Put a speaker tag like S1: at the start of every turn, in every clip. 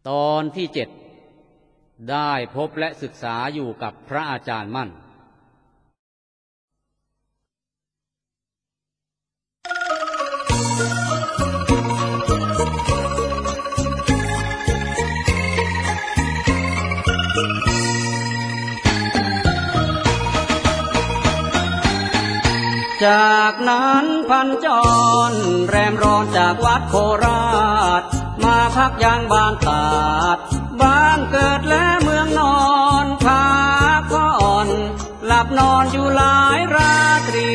S1: ตอนที่7ได้พบและศึกษาอยู่กับพระอาจารย์มั่นจากนั้นพันจรแรมร้อนจากวัดโคราชมาพักยังบ้านตาดบ้านเกิดและเมืองนอนพักผ่อนหลับนอนอยู่หลายราตรี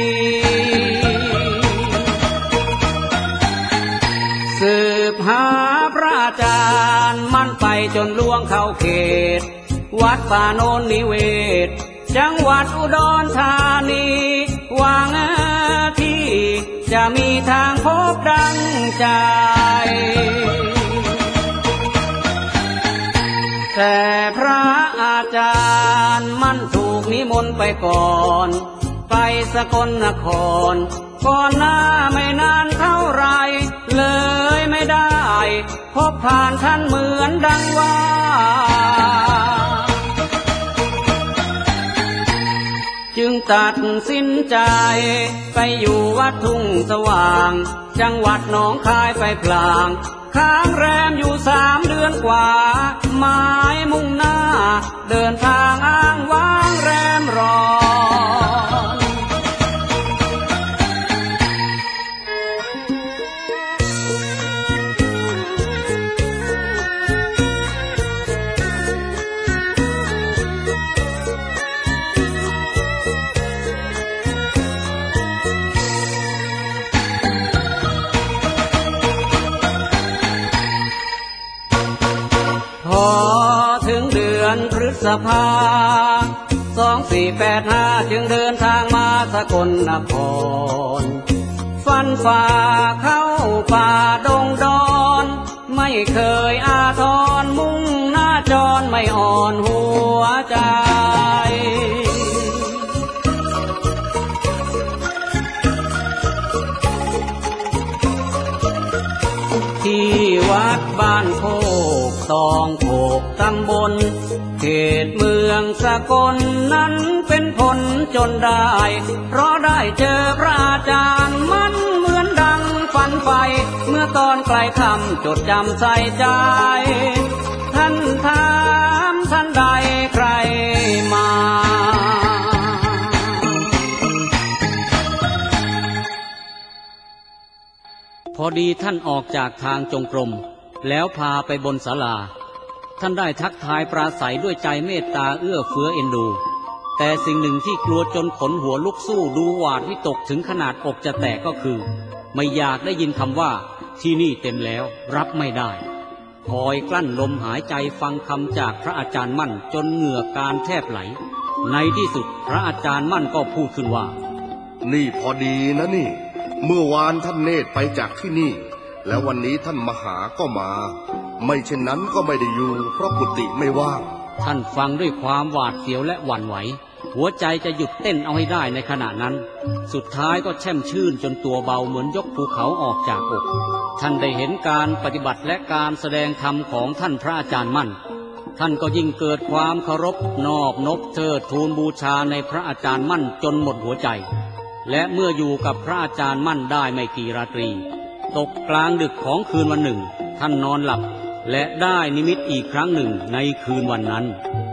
S1: สืบหาพระอาจารย์มั่นไปจนล่วงเข้าเขตวัดป่าโนนนิเวศจังหวัดอุดรธานีหวังที่จะมีทางพบดังใจแต่พระอาจารย์มั่นถูกนิมนต์ไปก่อนไปสกลนครก่อนหน้าไม่นานเท่าไรเลยไม่ได้พบผ่านท่านเหมือนดังว่าจึงตัดสินใจไปอยู่วัดทุ่งสว่างจังหวัดหนองคายไปพลางค้างแรมอยู่3 เดือนกว่าหมายมุ่งหน้าเดินทางอ้างว้างแรมรอพอถึงเดือนพฤษภา2485จึงเดินทางมาสกลนครฟันฝ่าเข้าป่าดงดอนไม่เคยอาทรมุ่งหน้าจรไม่อ่อนหัวใจที่วัดบ้านโคกตองโขกตำบลเขตเมืองสกลนั้นเป็นผลจนได้เพราะได้เจอพระอาจารย์มันเหมือนดังฝันไฟเมื่อตอนใกล้ค่ำจดจำใส่ใจท่านถามท่านใดใครมาพอดีท่านออกจากทางจงกรมแล้วพาไปบนศาลาท่านได้ทักทายปราศัยด้วยใจเมตตาเอื้อเฟื้อเอ็นดูแต่สิ่งหนึ่งที่กลัวจนขนหัวลุกสู้ดูหวาดวิตกถึงขนาดอกจะแตกก็คือไม่อยากได้ยินคำว่าที่นี่เต็มแล้วรับไม่ได้คอยกลั้นลมหายใจฟังคำจากพระอาจารย์มั่นจนเหงื่อการแทบไหลในที่สุดพระอาจารย์มั่นก็พูดขึ้นว่า
S2: นี่พอดีนะนี่เมื่อวานท่านเนตรไปจากที่นี่แล้ววันนี้ท่านมหาก็มาไม่เช่นนั้นก็ไม่ได้อยู่เพราะกุฏิไม่ว่าง
S1: ท่านฟังด้วยความหวาดเสียวและหวั่นไหวหัวใจจะหยุดเต้นเอาให้ได้ในขณะนั้นสุดท้ายก็แช่มชื่นจนตัวเบาเหมือนยกภูเขาออกจากอกท่านได้เห็นการปฏิบัติและการแสดงธรรมของท่านพระอาจารย์มั่นท่านก็ยิ่งเกิดความเคารพนอบนบเทิดทูนบูชาในพระอาจารย์มั่นจนหมดหัวใจและเมื่ออยู่กับพระอาจารย์มั่นได้ไม่กี่ราตรีตกกลางดึกของคืนวันหนึ่งท่านนอนหลับและได้นิมิตอีกครั้งหนึ่งในคืนวันนั้น